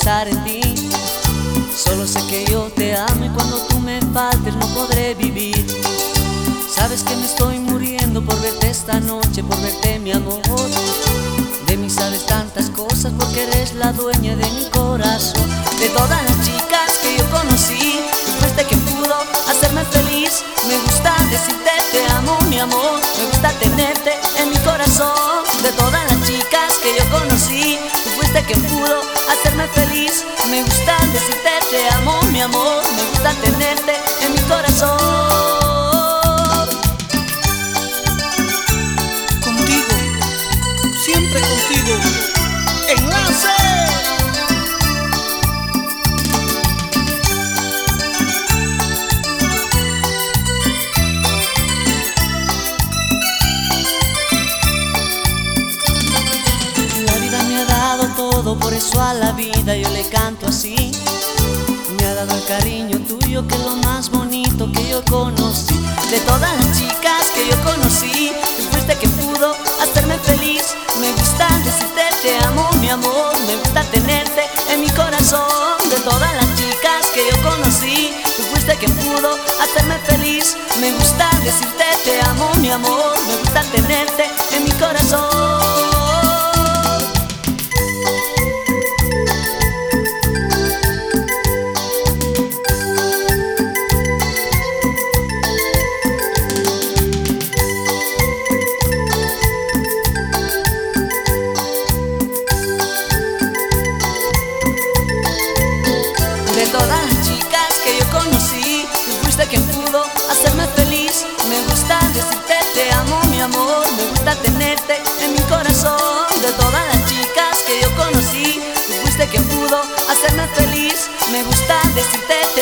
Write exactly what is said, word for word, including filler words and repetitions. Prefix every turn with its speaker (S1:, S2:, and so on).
S1: pensar en ti. Solo sé que yo te amo y cuando tú me faltes no podré vivir. Sabes que me estoy muriendo por verte esta noche, por verte mi amor. De mí sabes tantas cosas porque eres la dueña de mi corazón. De todas las chicas que yo conocí, tú fuiste quien pudo hacerme feliz. Me gusta decirte te amo mi amor, me gusta tenerte en mi corazón. De todas las chicas que yo conocí, tú fuiste quien pudo hacerme feliz. Me gusta decirte te amo mi amor, me gusta tenerte en mi corazón.
S2: Contigo, siempre contigo. ¡Enlace!
S1: Por eso a la vida yo le canto así. Me ha dado el cariño tuyo que es lo más bonito que yo conocí. De todas las chicas que yo conocí, tú fuiste quien pudo hacerme feliz. Me gusta decirte te amo mi amor, me gusta tenerte en mi corazón. De todas las chicas que yo conocí, tú fuiste quien pudo hacerme feliz. Me gusta decirte te amo mi amor, me gusta tenerte en mi corazón. De todas las chicas que yo conocí, tú fuiste quien pudo hacerme feliz. Me gusta decirte te amo mi amor, me gusta tenerte en mi corazón. De todas las chicas que yo conocí, tú fuiste quien pudo hacerme feliz. Me gusta decirte te